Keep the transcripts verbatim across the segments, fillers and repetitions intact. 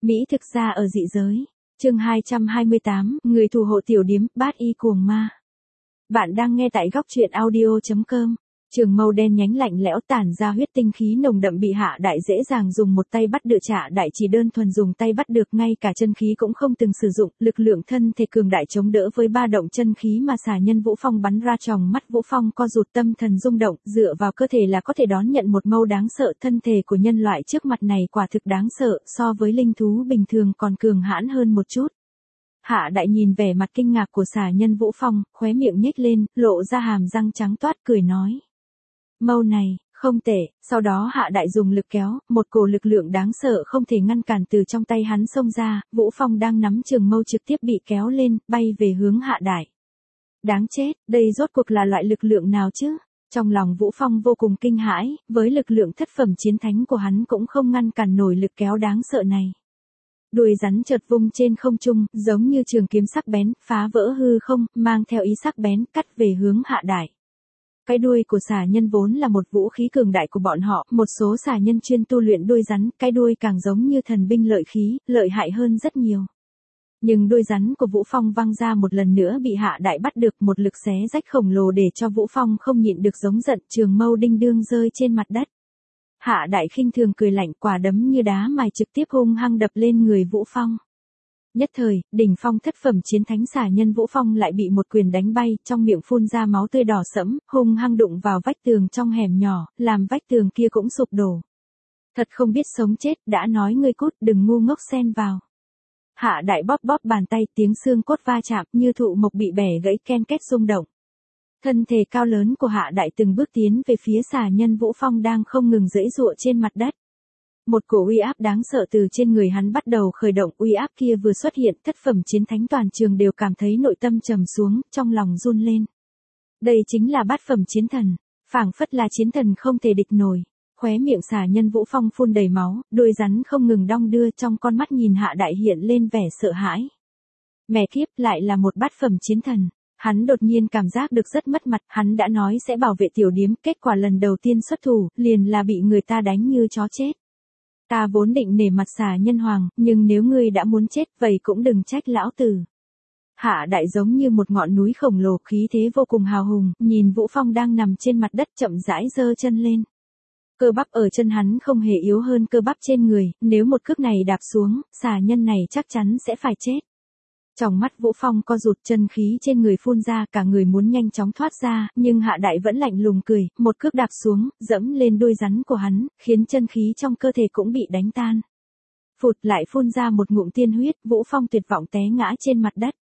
Mỹ thực ra ở dị giới. Chương hai trăm hai mươi tám, người thủ hộ tiểu điếm, bát y cuồng ma. Bạn đang nghe tại góc truyện audio chấm com. Trường mâu đen nhánh lạnh lẽo tản ra huyết tinh khí nồng đậm bị Hạ Đại dễ dàng dùng một tay bắt được. Hạ Đại chỉ đơn thuần dùng tay bắt được, ngay cả chân khí cũng không từng sử dụng, lực lượng thân thể cường đại chống đỡ với ba động chân khí mà xà nhân Vũ Phong bắn ra. Tròng mắt Vũ Phong co rụt, tâm thần rung động, dựa vào cơ thể là có thể đón nhận một mâu đáng sợ. Thân thể của nhân loại trước mặt này quả thực đáng sợ, so với linh thú bình thường còn cường hãn hơn một chút. Hạ Đại nhìn vẻ mặt kinh ngạc của xà nhân Vũ Phong, khóe miệng nhếch lên, lộ ra hàm răng trắng toát, cười nói: mâu này, không tệ. Sau đó Hạ Đại dùng lực kéo, một cổ lực lượng đáng sợ không thể ngăn cản từ trong tay hắn xông ra, Vũ Phong đang nắm trường mâu trực tiếp bị kéo lên, bay về hướng Hạ Đại. Đáng chết, đây rốt cuộc là loại lực lượng nào chứ? Trong lòng Vũ Phong vô cùng kinh hãi, với lực lượng thất phẩm chiến thánh của hắn cũng không ngăn cản nổi lực kéo đáng sợ này. Đuôi rắn chợt vung trên không trung, giống như trường kiếm sắc bén, phá vỡ hư không, mang theo ý sắc bén, cắt về hướng Hạ Đại. Cái đuôi của xà nhân vốn là một vũ khí cường đại của bọn họ, một số xà nhân chuyên tu luyện đuôi rắn, cái đuôi càng giống như thần binh lợi khí, lợi hại hơn rất nhiều. Nhưng đuôi rắn của Vũ Phong văng ra một lần nữa bị Hạ Đại bắt được, một lực xé rách khổng lồ để cho Vũ Phong không nhịn được giống giận, trường mâu đinh đương rơi trên mặt đất. Hạ Đại khinh thường cười lạnh, quả đấm như đá mài trực tiếp hung hăng đập lên người Vũ Phong. Nhất thời, đỉnh phong thất phẩm chiến thánh xà nhân Vũ Phong lại bị một quyền đánh bay, trong miệng phun ra máu tươi đỏ sẫm, hung hăng đụng vào vách tường trong hẻm nhỏ, làm vách tường kia cũng sụp đổ. Thật không biết sống chết, đã nói ngươi cút, đừng ngu ngốc xen vào. Hạ Đại bóp bóp bàn tay, tiếng xương cốt va chạm, như thụ mộc bị bẻ gãy, ken két rung động. Thân thể cao lớn của Hạ Đại từng bước tiến về phía xà nhân Vũ Phong đang không ngừng giãy giụa trên mặt đất. Một cổ uy áp đáng sợ từ trên người hắn bắt đầu khởi động, uy áp kia vừa xuất hiện, thất phẩm chiến thánh toàn trường đều cảm thấy nội tâm trầm xuống, trong lòng run lên. Đây chính là bát phẩm chiến thần, phảng phất là chiến thần không thể địch nổi. Khóe miệng xà nhân Vũ Phong phun đầy máu, đuôi rắn không ngừng đong đưa, trong con mắt nhìn Hạ Đại hiện lên vẻ sợ hãi. Mẹ kiếp, lại là một bát phẩm chiến thần. Hắn đột nhiên cảm giác được rất mất mặt, hắn đã nói sẽ bảo vệ tiểu điếm, kết quả lần đầu tiên xuất thủ, liền là bị người ta đánh như chó chết. Ta vốn định nể mặt xà nhân hoàng, nhưng nếu ngươi đã muốn chết, vậy cũng đừng trách lão tử. Hạ Đại giống như một ngọn núi khổng lồ, khí thế vô cùng hào hùng, nhìn Vũ Phong đang nằm trên mặt đất chậm rãi giơ chân lên. Cơ bắp ở chân hắn không hề yếu hơn cơ bắp trên người, nếu một cước này đạp xuống, xà nhân này chắc chắn sẽ phải chết. Trong mắt Vũ Phong co rụt, chân khí trên người phun ra, cả người muốn nhanh chóng thoát ra, nhưng Hạ Đại vẫn lạnh lùng cười, một cước đạp xuống, dẫm lên đuôi rắn của hắn, khiến chân khí trong cơ thể cũng bị đánh tan. Phụt, lại phun ra một ngụm tiên huyết, Vũ Phong tuyệt vọng té ngã trên mặt đất.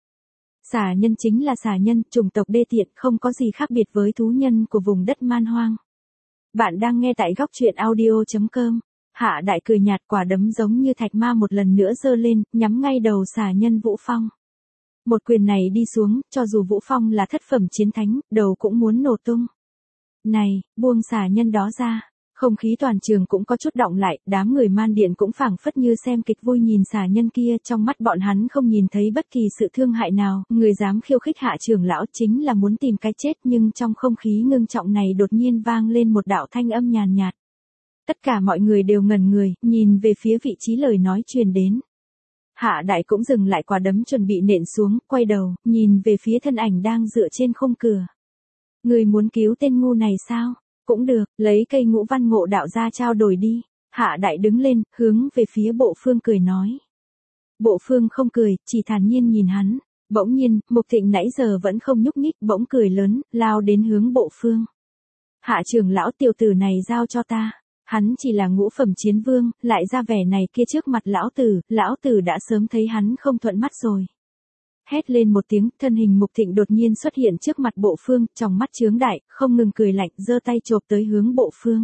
Xà nhân chính là xà nhân, chủng tộc đê tiện, không có gì khác biệt với thú nhân của vùng đất man hoang. Bạn đang nghe tại góc truyện audio chấm com. Hạ Đại cười nhạt, quả đấm giống như thạch ma một lần nữa giơ lên, nhắm ngay đầu xà nhân Vũ Phong. Một quyền này đi xuống, cho dù Vũ Phong là thất phẩm chiến thánh, đầu cũng muốn nổ tung. Này, buông xà nhân đó ra. Không khí toàn trường cũng có chút động lại, đám người man điện cũng phảng phất như xem kịch vui nhìn xà nhân kia, trong mắt bọn hắn không nhìn thấy bất kỳ sự thương hại nào, người dám khiêu khích Hạ trưởng lão chính là muốn tìm cái chết, nhưng trong không khí ngưng trọng này đột nhiên vang lên một đạo thanh âm nhàn nhạt. Tất cả mọi người đều ngẩn người, nhìn về phía vị trí lời nói truyền đến. Hạ Đại cũng dừng lại quả đấm chuẩn bị nện xuống, quay đầu, nhìn về phía thân ảnh đang dựa trên khung cửa. Người muốn cứu tên ngu này sao? Cũng được, lấy cây ngũ văn ngộ đạo ra trao đổi đi. Hạ Đại đứng lên, hướng về phía Bộ Phương cười nói. Bộ Phương không cười, chỉ thản nhiên nhìn hắn. Bỗng nhiên, Mục Thịnh nãy giờ vẫn không nhúc nhích, bỗng cười lớn, lao đến hướng Bộ Phương. Hạ trưởng lão, tiểu tử này giao cho ta. Hắn chỉ là ngũ phẩm chiến vương, lại ra vẻ này kia trước mặt lão tử, lão tử đã sớm thấy hắn không thuận mắt rồi. Hét lên một tiếng, thân hình Mục Thịnh đột nhiên xuất hiện trước mặt Bộ Phương, trong mắt chướng đại, không ngừng cười lạnh, giơ tay chộp tới hướng Bộ Phương.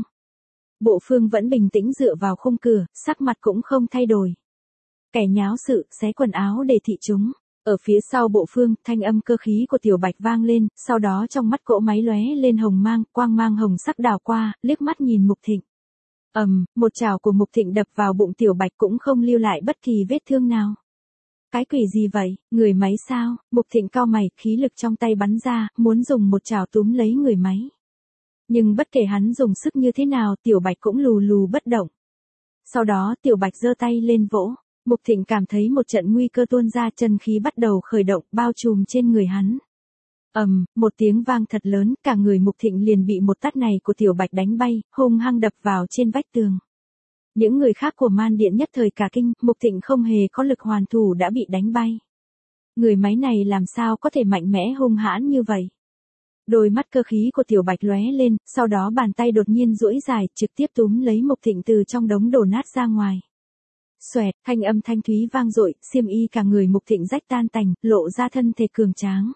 Bộ Phương vẫn bình tĩnh dựa vào khung cửa, sắc mặt cũng không thay đổi. Kẻ nháo sự, xé quần áo để thị chúng. Ở phía sau Bộ Phương, thanh âm cơ khí của Tiểu Bạch vang lên, sau đó trong mắt cỗ máy lóe lên hồng mang, quang mang hồng sắc đảo qua, liếc mắt nhìn Mục Thịnh. Ầm, um, một chảo của Mục Thịnh đập vào bụng Tiểu Bạch cũng không lưu lại bất kỳ vết thương nào. Cái quỷ gì vậy, người máy sao? Mục Thịnh cau mày, khí lực trong tay bắn ra, muốn dùng một chảo túm lấy người máy. Nhưng bất kể hắn dùng sức như thế nào, Tiểu Bạch cũng lù lù bất động. Sau đó Tiểu Bạch giơ tay lên vỗ, Mục Thịnh cảm thấy một trận nguy cơ tuôn ra, chân khí bắt đầu khởi động, bao trùm trên người hắn. Ầm, một tiếng vang thật lớn, cả người Mục Thịnh liền bị một tát này của Tiểu Bạch đánh bay, hung hăng đập vào trên vách tường. Những người khác của Man Điện nhất thời cả kinh, Mục Thịnh không hề có lực hoàn thủ đã bị đánh bay. Người máy này làm sao có thể mạnh mẽ hung hãn như vậy? Đôi mắt cơ khí của Tiểu Bạch lóe lên, sau đó bàn tay đột nhiên duỗi dài, trực tiếp túm lấy Mục Thịnh từ trong đống đổ nát ra ngoài. Xoẹt, thanh âm thanh thúy vang dội, xiêm y cả người Mục Thịnh rách tan tành, lộ ra thân thể cường tráng.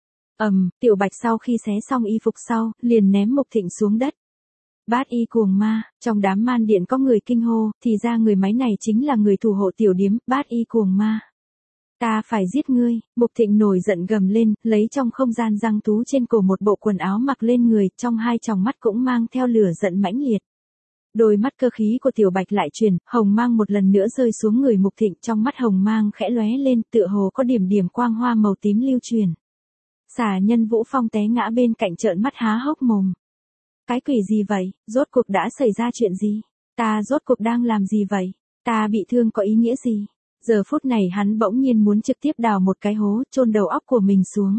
Ầm, Tiểu Bạch sau khi xé xong y phục sau, liền ném Mục Thịnh xuống đất. Bát y cuồng ma, trong đám Man Điện có người kinh hô, thì ra người máy này chính là người thủ hộ tiểu điếm, Bát y cuồng ma. Ta phải giết ngươi, Mục Thịnh nổi giận gầm lên, lấy trong không gian răng tú trên cổ một bộ quần áo mặc lên người, trong hai tròng mắt cũng mang theo lửa giận mãnh liệt. Đôi mắt cơ khí của Tiểu Bạch lại chuyển, hồng mang một lần nữa rơi xuống người Mục Thịnh, trong mắt hồng mang khẽ lóe lên, tựa hồ có điểm điểm quang hoa màu tím lưu truyền. Xà Nhân Vũ Phong té ngã bên cạnh trợn mắt há hốc mồm. Cái quỷ gì vậy, rốt cuộc đã xảy ra chuyện gì? Ta rốt cuộc đang làm gì vậy? Ta bị thương có ý nghĩa gì? Giờ phút này hắn bỗng nhiên muốn trực tiếp đào một cái hố, chôn đầu óc của mình xuống.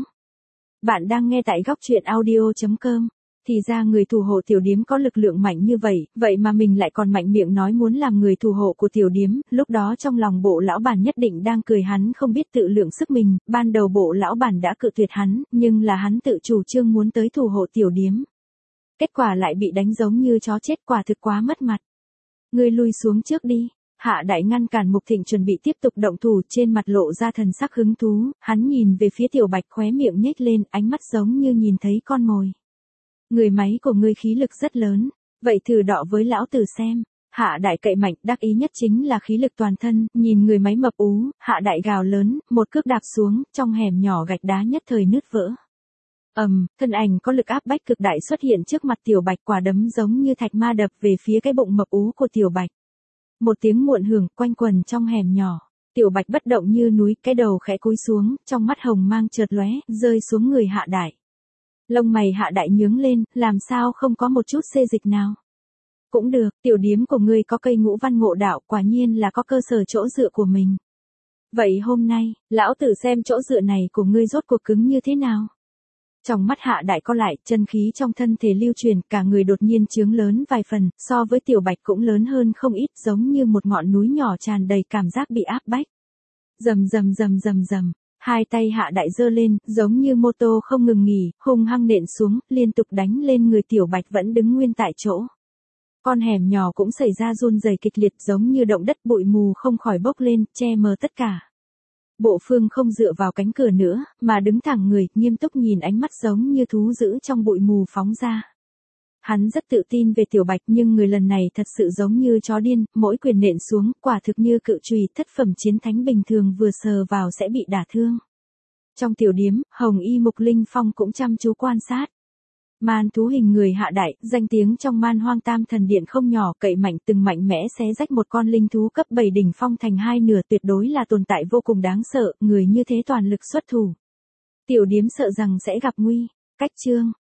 Bạn đang nghe tại góc truyện audio chấm com. Thì ra người thủ hộ tiểu điếm có lực lượng mạnh như vậy, vậy mà mình lại còn mạnh miệng nói muốn làm người thủ hộ của tiểu điếm, lúc đó trong lòng bộ lão bản nhất định đang cười hắn không biết tự lượng sức mình, ban đầu bộ lão bản đã cự tuyệt hắn, nhưng là hắn tự chủ trương muốn tới thủ hộ tiểu điếm. Kết quả lại bị đánh giống như chó chết, quả thực quá mất mặt. Ngươi lui xuống trước đi. Hạ Đại ngăn cản Mục Thịnh chuẩn bị tiếp tục động thủ, trên mặt lộ ra thần sắc hứng thú, hắn nhìn về phía Tiểu Bạch, khóe miệng nhếch lên, ánh mắt giống như nhìn thấy con mồi. Người máy của ngươi khí lực rất lớn, vậy thử đọ với lão tử xem. Hạ Đại cậy mạnh, đắc ý nhất chính là khí lực toàn thân, nhìn người máy mập ú, Hạ Đại gào lớn, một cước đạp xuống, trong hẻm nhỏ gạch đá nhất thời nứt vỡ. Ầm, um, thân ảnh có lực áp bách cực đại xuất hiện trước mặt Tiểu Bạch, quả đấm giống như thạch ma đập về phía cái bụng mập ú của Tiểu Bạch. Một tiếng muộn hưởng quanh quần trong hẻm nhỏ, Tiểu Bạch bất động như núi, cái đầu khẽ cúi xuống, trong mắt hồng mang chợt lóe, rơi xuống người Hạ Đại. Lông mày Hạ Đại nhướng lên, làm sao không có một chút xê dịch nào. Cũng được, tiểu điếm của ngươi có cây ngũ văn ngộ đạo, quả nhiên là có cơ sở chỗ dựa của mình. Vậy hôm nay, lão tử xem chỗ dựa này của ngươi rốt cuộc cứng như thế nào. Trong mắt Hạ Đại co lại, chân khí trong thân thể lưu truyền, cả người đột nhiên chướng lớn vài phần, so với Tiểu Bạch cũng lớn hơn không ít, giống như một ngọn núi nhỏ tràn đầy cảm giác bị áp bách. Rầm rầm rầm rầm rầm, hai tay Hạ Đại giơ lên, giống như mô tô không ngừng nghỉ, hung hăng nện xuống, liên tục đánh lên người Tiểu Bạch vẫn đứng nguyên tại chỗ. Con hẻm nhỏ cũng xảy ra run rẩy kịch liệt, giống như động đất, bụi mù không khỏi bốc lên, che mờ tất cả. Bộ Phương không dựa vào cánh cửa nữa, mà đứng thẳng người, nghiêm túc nhìn, ánh mắt giống như thú dữ trong bụi mù phóng ra. Hắn rất tự tin về Tiểu Bạch, nhưng người lần này thật sự giống như chó điên, mỗi quyền nện xuống, quả thực như cự chùy, thất phẩm chiến thánh bình thường vừa sờ vào sẽ bị đả thương. Trong tiểu điếm, Hồng Y Mục Linh Phong cũng chăm chú quan sát. Man thú hình người Hạ Đại, danh tiếng trong Man Hoang Tam Thần Điện không nhỏ, cậy mạnh từng mạnh mẽ xé rách một con linh thú cấp bảy đỉnh phong thành hai nửa, tuyệt đối là tồn tại vô cùng đáng sợ, người như thế toàn lực xuất thủ. Tiểu điếm sợ rằng sẽ gặp nguy. Cách chương